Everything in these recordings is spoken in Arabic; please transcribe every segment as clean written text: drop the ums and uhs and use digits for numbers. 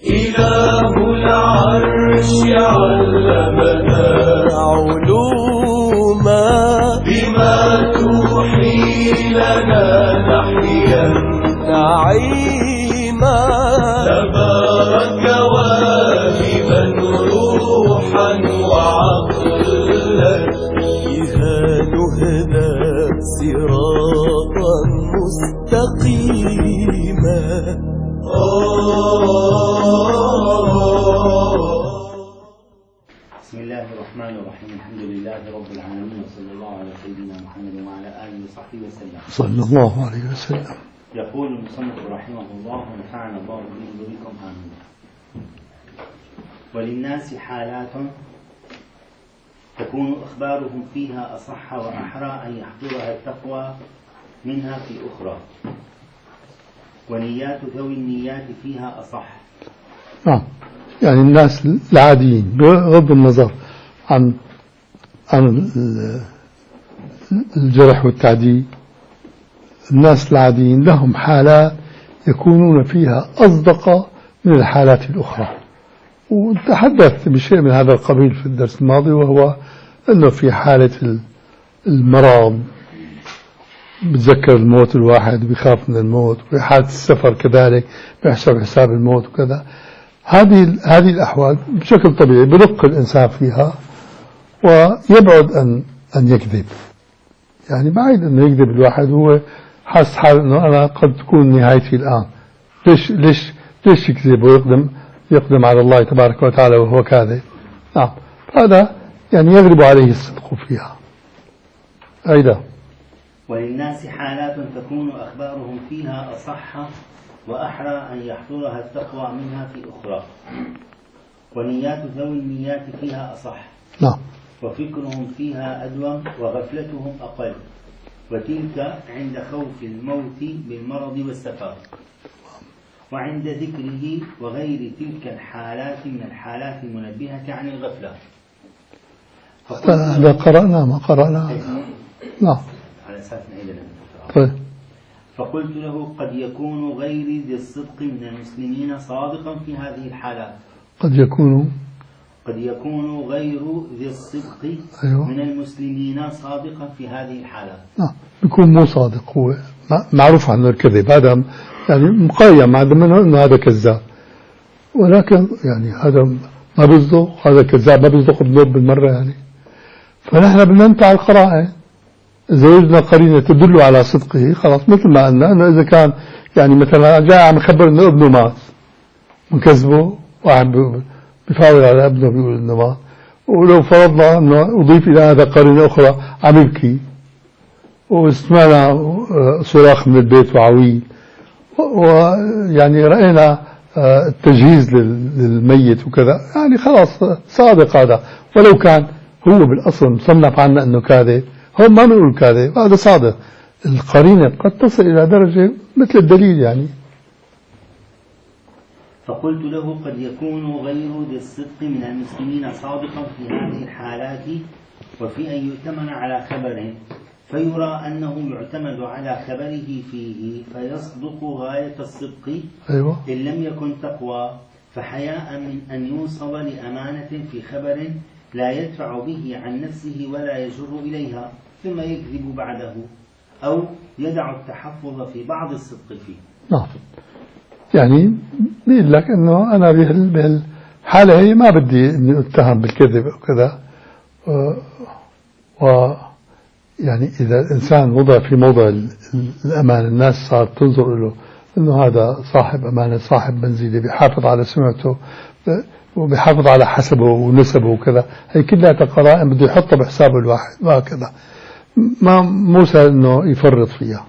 إله العرش علمنا علوما بما توحي لنا نحيا نعيما تبارك واهبا روحا وعقلا بها نهدى صراطا مستقيما. بسم الله الرحمن الرحيم. الحمد لله رب العالمين، وصلى الله على سيدنا محمد وعلى آله وصحبه وسلم. صلى الله عليه وسلم. يقول المصنف رحمه الله ونفعنا الله به وبكم آمين. وللناس حالات تكون أخبارهم فيها أصح وأحرى أن يحضرها التقوى منها في أخرى، ونيات ذوي النيات فيها أصح. نعم، يعني الناس العاديين بغض النظر عن الجرح والتعديل، الناس العاديين لهم حالات يكونون فيها أصدق من الحالات الأخرى، وتحدث بشيء من هذا القبيل في الدرس الماضي، وهو أنه في حالة المرض بتذكر الموت الواحد بيخاف من الموت، وفي حالة السفر كذلك بيحسب حساب الموت وكذا. هذه الأحوال بشكل طبيعي بلق الإنسان فيها ويبعد أن يكذب. يعني بعيد أنه يكذب الواحد، هو حاسس حاله أنه أنا قد تكون نهايتي الآن، ليش يكذب ويقدم على الله تبارك وتعالى وهو كاذب؟ نعم، هذا يعني يغلب عليه الصدق فيها. أيضا وللناس حالات تكون أخبارهم فيها أصح وأحرى أن يحضرها التقوى منها في أخرى، ونيات ذوي النيات فيها أصح. نعم. وفكرهم فيها أدوم وغفلتهم أقل، وتلك عند خوف الموت بالمرض والسفر، وعند ذكره وغير تلك الحالات من الحالات المنبهة عن الغفلة. هذا قرأنا ما قرأنا. نعم. على أساس نعيدنا. طيب. فقلت له قد يكون غير ذي الصدق من المسلمين صادقا في هذه الحالات. قد يكون غير ذي الصدق من المسلمين صادقا في هذه الحالات. نعم، بيكون مو صادق، هو معروف عنه الكذب، هذا يعني مقيم منه انه هذا كذاب، ولكن يعني هذا ما بيصدق، هذا كذاب ما بيصدق بالمرة يعني. فنحن بدنا ننتهي القرائن، إذا وجدنا قرينة تدل على صدقه خلاص، مثل ما قلنا أنه إذا كان يعني مثلا جاء عم يخبر أنه ابنه مات ونكذبه، واحد بيفاول على ابنه بيقول أنه مات، ولو فرضنا أنه أضيف إلى هذا قرينة أخرى عم يبكي وسمعنا صراخ من البيت وعويل، ويعني رأينا التجهيز للميت وكذا، يعني خلاص صادق هذا، ولو كان هو بالأصل مصنف عنا أنه كاذب، هم ما بنقول كاذب، هذا صادق. القرينة قد تصل إلى درجة مثل الدليل يعني. فقلت له قد يكون غير ذي الصدق من المسلمين صادقا في هذه الحالات، وفي أن يؤتمن على خبره فيرى أنه يعتمد على خبره فيه فيصدق غاية الصدق. أيوة. إن لم يكن تقوى، فحياء من أن يوصل لأمانة في خبر لا يدفع به عن نفسه ولا يجر إليها ثم يكذب بعده، أو يدع التحفظ في بعض الصدق فيه. نعم، يعني بيقول لك أنه أنا بهالحالة هي ما بدي أني أتهم بالكذب وكذا، يعني إذا الإنسان وضع في موضع الأمان، الناس صارت تنظر له أنه هذا صاحب أمانة، صاحب منزلة، بيحافظ على سمعته وبيحافظ على حسبه ونسبه وكذا، هي كلها قرائن بده يحطها بحسابه الواحد، وهكذا مو سهل انه يفرط فيها.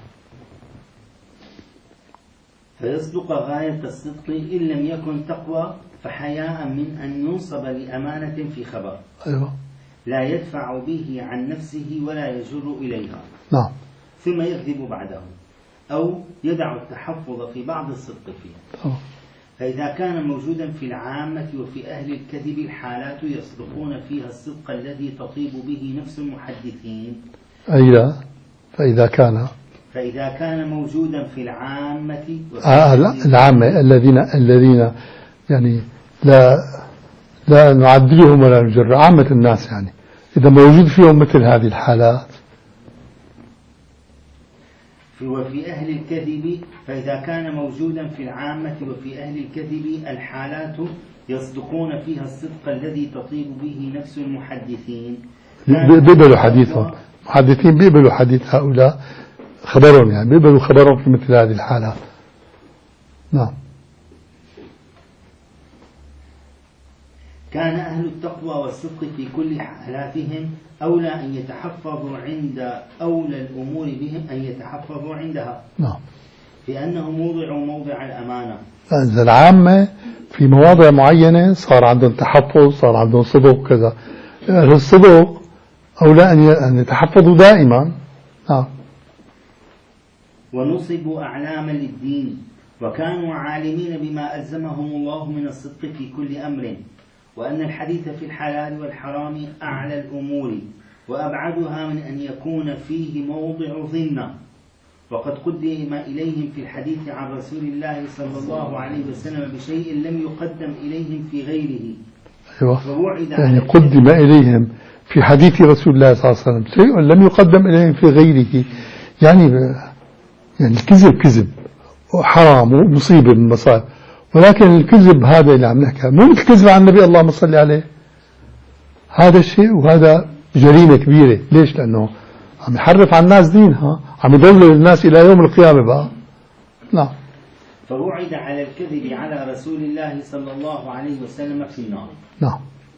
فيصدق غاية الصدق إن لم يكن تقوى، فحياء من أن ينصب لأمانة في خبر. أيوة. لا يدفع به عن نفسه ولا يجر إليها. نعم. ثم يكذب بعده، أو يدع التحفظ في بعض الصدق فيه. فإذا كان موجودا في العامة وفي أهل الكذب الحالات يصدقون فيها الصدق الذي تطيب به نفس المحدثين. أي لا، فإذا كان موجودا في العامة العامة الذين يعني لا نعدلهم ولا نجر عامة الناس، يعني إذا موجود فيهم مثل هذه الحالات. وفي أهل الكذب، فإذا كان موجودا في العامة وفي أهل الكذب الحالات يصدقون فيها الصدق الذي تطيب به نفس المحدثين، بيقبلوا حديثهم، محدثين بيقبلوا حديث هؤلاء، خبرهم يعني بيقبلوا خبرهم في مثل هذه الحالات. نعم. كان أهل التقوى والصدق في كل حالاتهم أولى أن يتحفظوا عند أولى الأمور بهم أن يتحفظوا عندها. نعم. لأنهم وضعوا موضع الأمانة. إذا العامة في مواضع معينة صار عندهم تحفظ، صار عندهم صدق كذا، الصدق أولى أن يتحفظوا دائما. نعم. ونصبوا أعلاما للدين، وكانوا عالمين بما ألزمهم الله من الصدق في كل أمر، وأن الحديث في الحلال والحرام أعلى الأمور وأبعدها من أن يكون فيه موضع ظنة. وقد قدم إليهم في الحديث عن رسول الله صلى الله عليه وسلم بشيء لم يقدم إليهم في غيره. أيوة. يعني قدم إليهم في حديث رسول الله صلى الله عليه وسلم شيء لم يقدم إليهم في غيره، يعني الكذب كذب وحرام ومصيبة من المصائب، ولكن الكذب هذا اللي عم نحكي مو مثل الكذب عن النبي اللهم صل عليه، هذا الشيء وهذا جريمة كبيرة. ليش؟ لأنه عم يحرف على الناس دينها، عم يضلل الناس إلى يوم القيامة بقى. نعم. فوعد على الكذب على رسول الله صلى الله عليه وسلم في النار. نعم.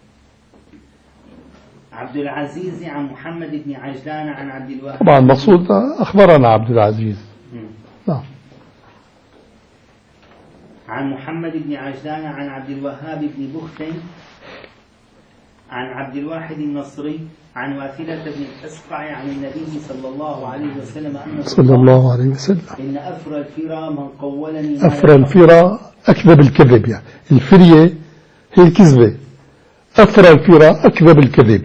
عبد العزيز عن محمد بن عجلان عن عبد الوهاب. طبعا المقصود أخبرنا عبد العزيز. نعم. عن محمد بن عجلان عن عبد الوهاب بن بختين عن عبد الواحد النصري عن واثلة بن الأسقع عن النبي صلى الله عليه وسلم أنه صلى الله عليه وسلم إن أفرى الفرى من قولني. أفرى الفرى أكذب الكذب، يعني الفرية هي الكذبة، أفرى الفرى أكذب الكذب.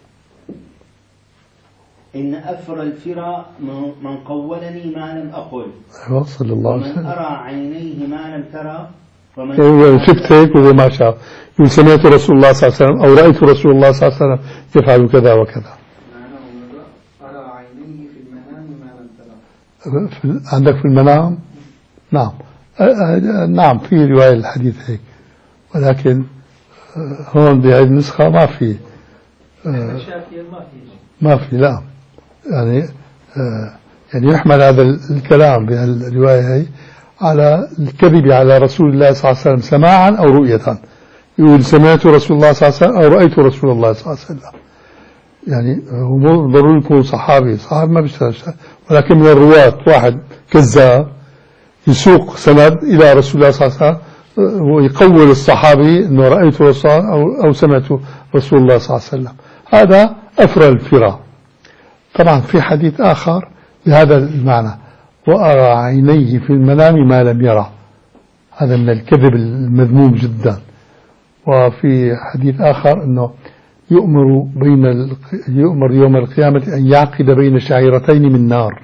إن أفرى الفرى من قولني ما لم أقل. أيوة صلى الله عليه وسلم. ومن أرى عينيه ما لم ترى. ومن شفت هيك وهو ما شاف، يقول سمعت رسول الله صلى الله عليه وسلم أو رأيت رسول الله صلى الله عليه وسلم يفعل كذا وكذا. أرى عينيه في المنام ما لم ترى. عندك في المنام؟ نعم. نعم في رواية الحديث هيك، ولكن هون بهذه النسخة ما في. ما في. لا يعني يحمل هذا الكلام بهالرواية هي على الكذب على رسول الله صلى الله عليه وسلم سماعا أو رؤية. يقول سمعت رسول الله صلى الله عليه وسلم أو رأيت رسول الله صلى الله عليه وسلم، يعني هو ضروري يكون صحابي ما بيشتغل، ولكن من الرواة واحد كذاب يسوق سند إلى رسول الله صلى الله عليه وسلم ويقول الصحابي أنه رأيت رسول أو سمعت رسول الله صلى الله عليه وسلم، هذا أفرى الفرى. طبعا في حديث آخر بهذا المعنى، وأرى عينيه في المنام ما لم يرى، هذا من الكذب المذموم جدا. وفي حديث آخر أنه يؤمر يوم القيامة أن يعقد بين شعيرتين من نار،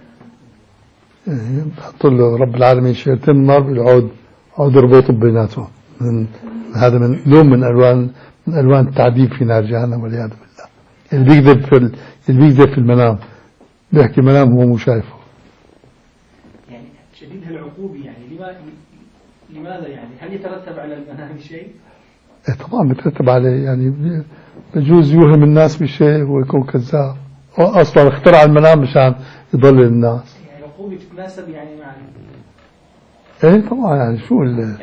يعني حط له رب العالمين شعيرتين من نار عود ربوط بيناتهم. هذا من لون من ألوان التعذيب في نار جهنم والعياذ بالله. اللي بيكذب في المنام بيحكي منام هو مو شايفه. يعني شديد العقوبة، يعني لماذا يعني هل يترتب على المنام شيء؟ طبعا بيترتب عليه، يعني بجوز يوهم الناس بشيء ويكون كذاب، أصلا اخترع المنام مشان يضلل الناس. يعني العقوبة تتناسب يعني مع ايه طبعا، يعني شو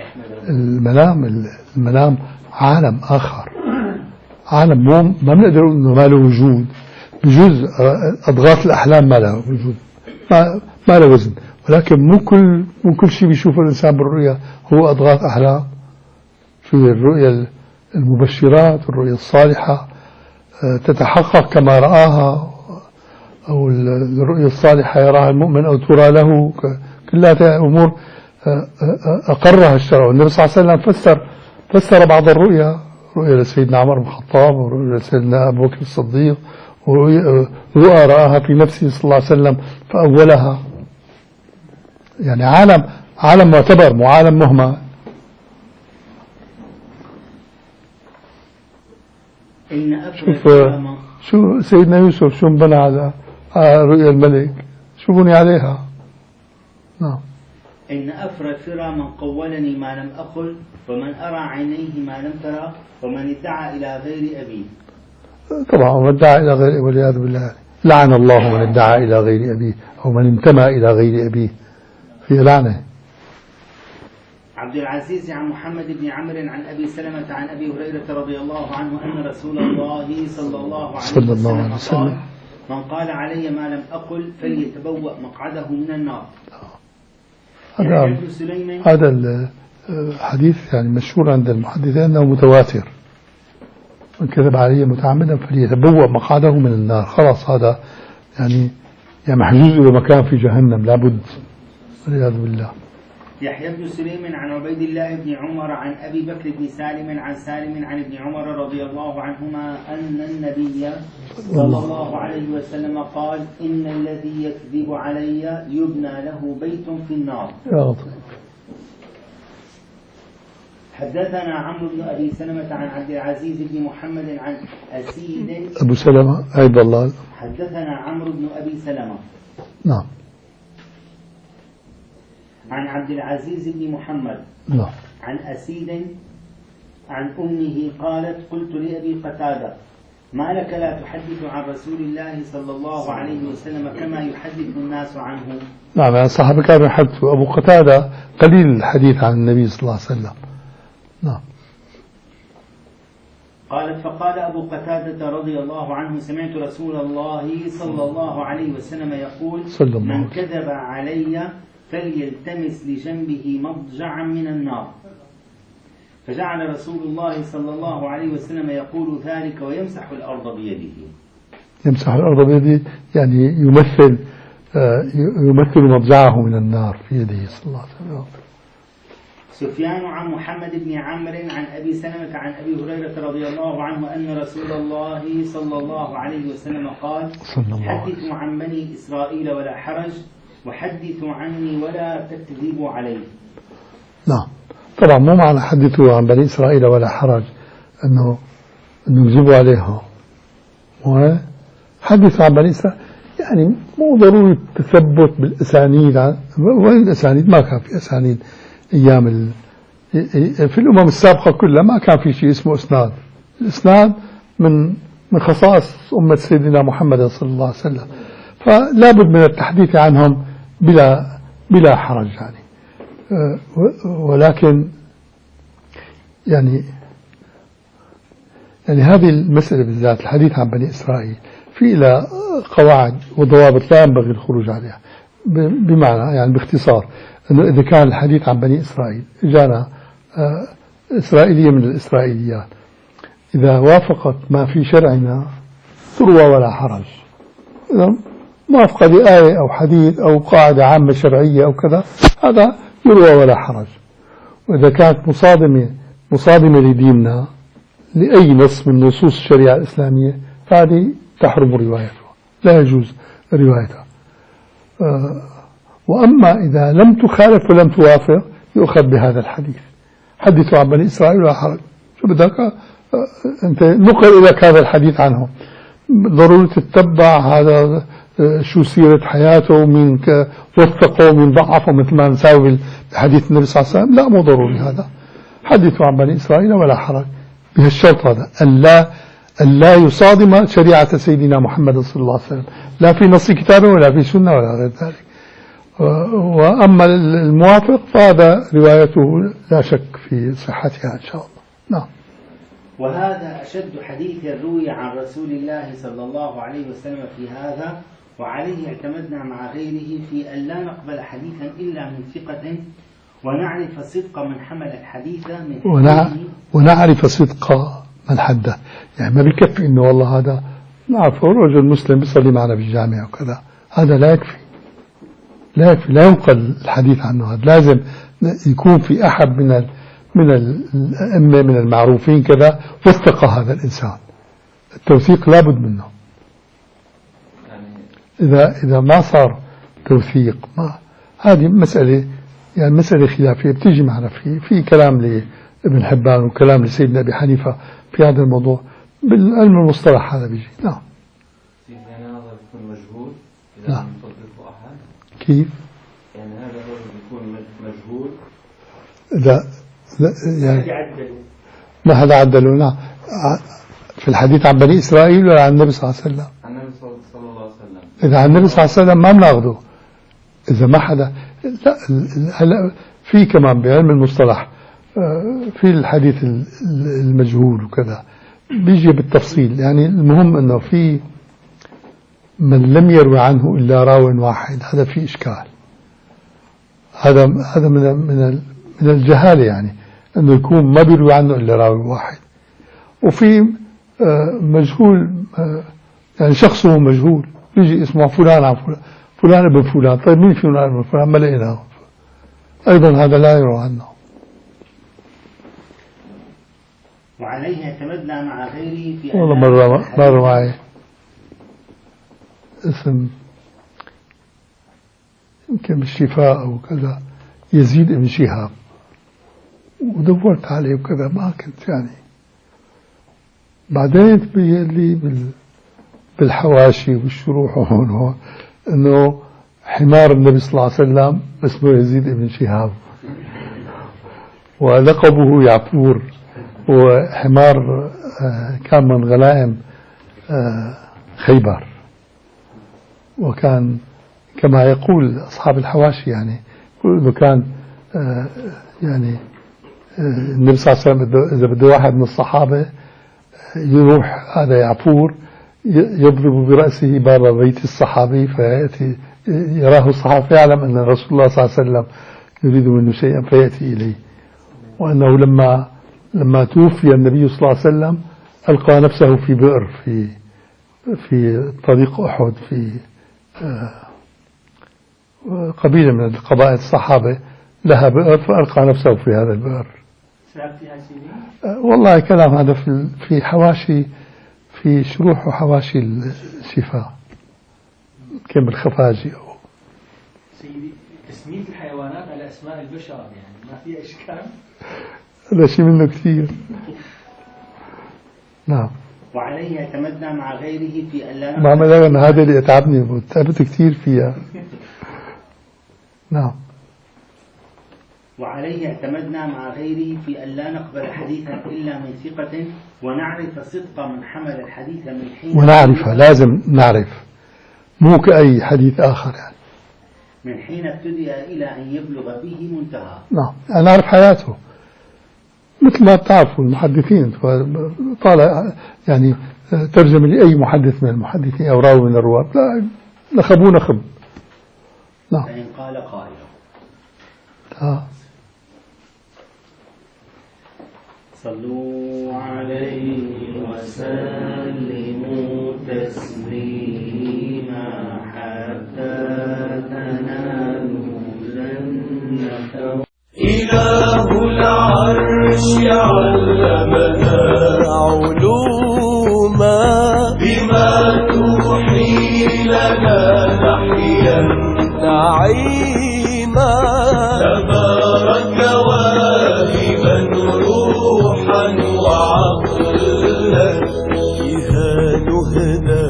المنام عالم آخر، عالم ما بنقدر نقول انه ما له وجود. بجوز أضغاث الأحلام ما له وجود، ما له وزن، ولكن مو كل شيء بيشوفه الإنسان بالرؤيا هو أضغاث أحلام. في الرؤيا المبشرات والرؤيا الصالحة تتحقق كما رآها، أو الرؤيا الصالحة يراها المؤمن أو ترى له، كلها أمور أقرها الشرع. والنبي صلى الله عليه وسلم فسر بعض الرؤيا، رؤيا لسيدنا عمر بن الخطاب ورؤيا لسيدنا أبو بكر الصديق، ورؤى رآها في نفسه صلى الله عليه وسلم فأولها. يعني عالم معتبر مو عالم مهمل. إن أفرى شو سيدنا يوسف شو انبنى على رؤيا الملك، شو بني عليها. نعم. إن أفرى الفرى من قولني ما لم أقل، ومن أرى عينيه ما لم ترى، ومن ادعى إلى غير أبيه. طبعا ومن ادعى إلى غير، والعياذ بالله، لعن الله من ادعى إلى غير أبيه أو من انتمى إلى غير أبيه، في لعنة. عبد العزيز عن محمد بن عمرو عن أبي سلمة عن أبي هريرة رضي الله عنه أن رسول الله صلى الله عليه وسلم قال: من قال علي ما لم أقل فليتبوأ مقعده من النار. هذا الحديث يعني مشهور عند المحدثين أنه متواتر: من كذب علي متعمدا فليتبوأ مقعده من النار. خلاص هذا يعني محجوز إلى مكان في جهنم لابد، والعياذ بالله. يحيى بن سليم عن عبيد الله بن عمر عن أبي بكر بن سالم عن سالم عن ابن عمر رضي الله عنهما أن النبي صلى الله عليه وسلم قال: إن الذي يكذب علي يبنى له بيت في النار. حدثنا عمرو بن أبي سلمة عن عبد العزيز بن محمد عن أسيد أبو سلمة عيب الله. حدثنا عمرو بن أبي سلمة نعم عن عبد العزيز بن محمد نعم عن أسيد عن أمه قالت: قلت لأبي قتادة: ما لك لا تحدث عن رسول الله صلى الله عليه وسلم كما يحدث الناس عنه؟ نعم، يعني الصحابة كانوا يحدثوا. أبو قتادة قليل الحديث عن النبي صلى الله عليه وسلم. نعم. قالت: فقال أبو قتادة رضي الله عنه: سمعت رسول الله صلى الله عليه وسلم يقول: من كذب علي فليلتمس لجنبه مضجعا من النار. فجعل رسول الله صلى الله عليه وسلم يقول ذلك ويمسح الأرض بيده. يمسح الأرض بيده يعني يمثل مضجعه من النار في يده صلى الله عليه وسلم. سفيان عن محمد بن عمرو عن أبي سلمة عن أبي هريرة رضي الله عنه أن رسول الله صلى الله عليه وسلم قال: حدثوا عن بني إسرائيل ولا حرج، وحدثوا عني ولا تكذبوا علي. نعم، طبعا مو معنى حدثوا عن بني إسرائيل ولا حرج أنه يكذبوا عليهم. وحدثوا عن بني إسرائيل يعني مو ضروري التثبت بالأسانيد. وين الأسانيد؟ ما كان في أسانيد أيام في الأمم السابقة كلها ما كان في شيء اسمه إسناد. الإسناد من خصائص أمة سيدنا محمد صلى الله عليه وسلم، فلا بد من التحديث عنهم بلا حرج يعني. ولكن يعني هذه المسألة بالذات، الحديث عن بني إسرائيل، في إلى قواعد وضوابط لا ينبغي الخروج عليها. بمعنى يعني باختصار أنه إذا كان الحديث عن بني إسرائيل جانا إسرائيلية من الإسرائيليات، إذا وافقت ما في شرعنا تروى ولا حرج. إذا موافقة لآية أو حديث أو قاعدة عامة شرعية أو كذا، هذا يروى ولا حرج. وإذا كانت مصادمة لديننا لأي نص من نصوص الشريعة الإسلامية فهذه تحرم روايتها، لا يجوز روايتها. وأما إذا لم تخالف ولم توافق يؤخذ بهذا الحديث. حدثوا عن بني إسرائيل ولا حرج، شو بدك أنت نقل لك هذا الحديث عنهم، ضروري تتبع هذا شو سيرة حياته، من وثقه من ضعفه، مثل ما نساوي بحديث النبي صلى الله عليه وسلم. لا، مو ضروري هذا. حدثوا عن بني إسرائيل ولا حرج بهالشرط هذا، أن لا يصادم شريعة سيدنا محمد صلى الله عليه وسلم، لا في نص كتابه ولا في سنة ولا غير ذلك. وأما الموافق فهذا روايته لا شك في صحتها إن شاء الله. نعم. وهذا أشد حديث روي عن رسول الله صلى الله عليه وسلم في هذا، وعليه اعتمدنا مع غيره في أن لا نقبل حديثا إلا من ثقة، ونعرف صدق من حمل الحديث من ونعرف صدق من حدث. يعني ما بيكفي إنه والله هذا نعرفه رجل مسلم بيصلي معنا في الجامعة وكذا، هذا لا يكفي، لا ينقل الحديث عنه. هذا لازم يكون في أحد من الأئمة من المعروفين كذا وثق هذا الإنسان. التوثيق لابد منه. إذا ما صار توثيق، هذه مسألة يعني مسألة خلافية بتيجي معنا في كلام لابن حبان وكلام لسيدنا أبي حنيفة في هذا الموضوع. بالعلم المصطلح هذا بيجي. نعم. يعني هذا بيكون مجهول إذا نعم. لم يطبقه أحد. كيف؟ يعني هذا هو بيكون مجهول. لا يعني يعدلوا. ما حدا عدله. نعم. في الحديث عن بني إسرائيل ولا عن النبي صلى الله عليه وسلم؟ عن النبي صلى الله عليه وسلم. إذا عن النبي صلى الله عليه وسلم ما بناخده. إذا ما حدا لا هلا في كمان بعلم المصطلح في الحديث المجهول وكذا بيجي بالتفصيل. يعني المهم أنه في من لم يروي عنه إلا راو واحد، هذا في إشكال. هذا من الجهالة، يعني أنه يكون ما بيروي عنه إلا راوي واحد. وفي مجهول يعني شخصه مجهول، يجي اسمه فلان عن فلان، فلان ابن فلان. طيب مين فلان ابن فلان؟ ما لقيناه. أيضا هذا لا يروى عنه. وعليه يتمدى مع غيره في والله مرة معي اسم يمكن بالشفاء أو كذا يزيد ابن شهاب، ودورت عليه وكذا ما كنت يعني. بعدين تبين لي بالحواشي والشروح وهون انه حمار النبي صلى الله عليه وسلم اسمه يزيد ابن شهاب، ولقبه يعفور، وحمار كان من غنائم خيبر. وكان كما يقول أصحاب الحواشي يعني إنه كان يعني النبي صلى الله عليه وسلم إذا بده واحد من الصحابة يروح هذا يعفور يضرب برأسه باب بيت الصحابي، فيأتي يراه الصحابي فيعلم أن رسول الله صلى الله عليه وسلم يريد منه شيئا فيأتي إليه. وأنه لما توفي النبي صلى الله عليه وسلم ألقى نفسه في بئر في طريق أحد، في قبيلة من قبائل الصحابة لها بئر، فألقى نفسه في هذا البئر. والله كلام هذا في حواشي، في شروح وحواشي الشفاء كم بالخفاجي. سيدي تسمية الحيوانات على أسماء البشر يعني ما فيها إشكال؟ هذا شيء منه كثير. نعم. وعليه يتمدى مع غيره في ألا ما عمل هذا اللي يتعبني وتعبت كثير فيها. نعم. وعليه اعتمدنا مع غيره في أن لا نقبل حديثا إلا من ثقة، ونعرف صدق من حمل الحديث من حين، ونعرفها لازم نعرف، مو كأي حديث آخر يعني. من حين ابتدأ إلى أن يبلغ به منتهى. نعم. نعرف حياته مثل ما بتعرفوا المحدثين، طالع يعني ترجم لأي محدث من المحدثين أو راوي من الرواة لا نخبوه نخب. نعم. فإن قال قائل صلوا عليه وسلموا تسليما حتى تنالوا جنة. إله العرش علمنا علوما بما توحي لنا نحيا نعيما، تبارك واهبا روحا وعقلا، بها نهدى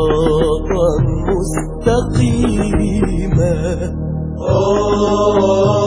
صراطا مستقيما.